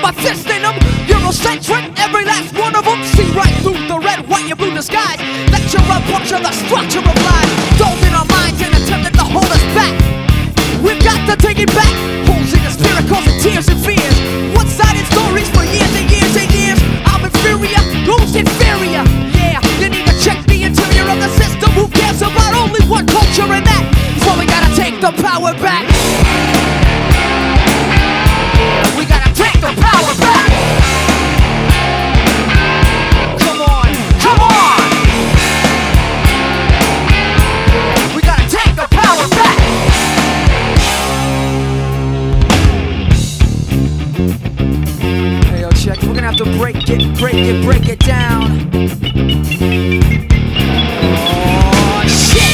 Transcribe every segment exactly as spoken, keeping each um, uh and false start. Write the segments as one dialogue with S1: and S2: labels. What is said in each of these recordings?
S1: my fist in them. Eurocentric, every last one of them. See right through the red, white, and blue disguise. Lecture up, puncture the structure of life. Dove in our minds and attempted to hold us back. We've got to take it back. Holes in the spirit causing tears and fears. One-sided stories for years and years and years. I'm inferior, who's inferior? Yeah, you need to check the interior of the system. Who cares about only one culture and that? So we gotta take the power back. Yeah, we gotta take the power back. Come on, come on. Yeah, we gotta take the power back. Hey, yo, check. We're gonna have to break it, break it, break it down. Oh, shit.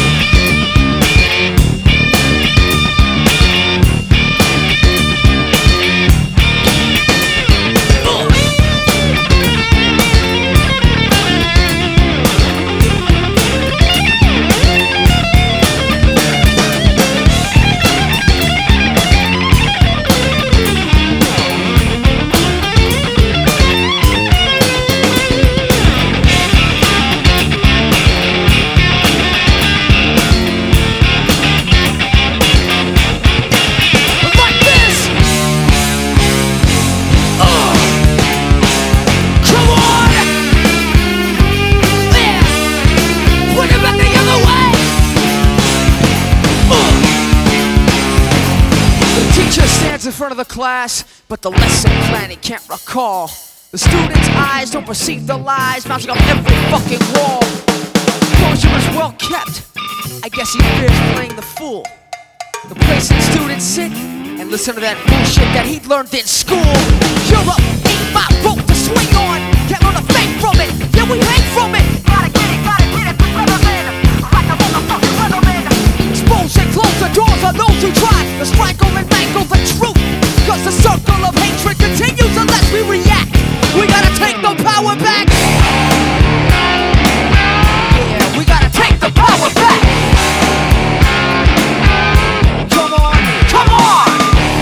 S1: In front of the class, but the lesson plan he can't recall. The students' eyes don't perceive the lies bouncing off every fucking wall. Closure is well kept. I guess he fears playing the fool. The place the students sit and listen to that bullshit that he learned in school. Europe ain't my rope to swing on. Can't learn a thing from it. Yeah, we hang from it. Gotta get it, gotta get it, the weatherman. Like a motherfucking weatherman. Expose and close the doors on those who try to strangle and mangle the truth. Cause the circle of hatred continues unless we react. We gotta take the power back. Yeah, we gotta take the power back. Come on, come on.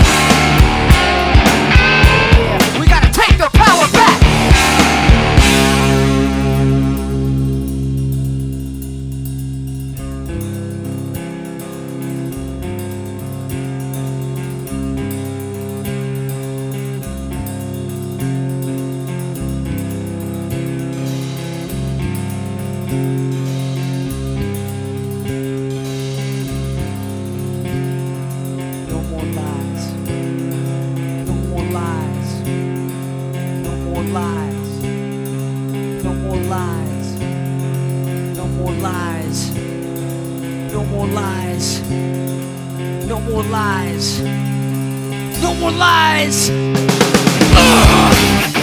S1: Yeah, we gotta take the power back. No more lies. No more lies. Ugh.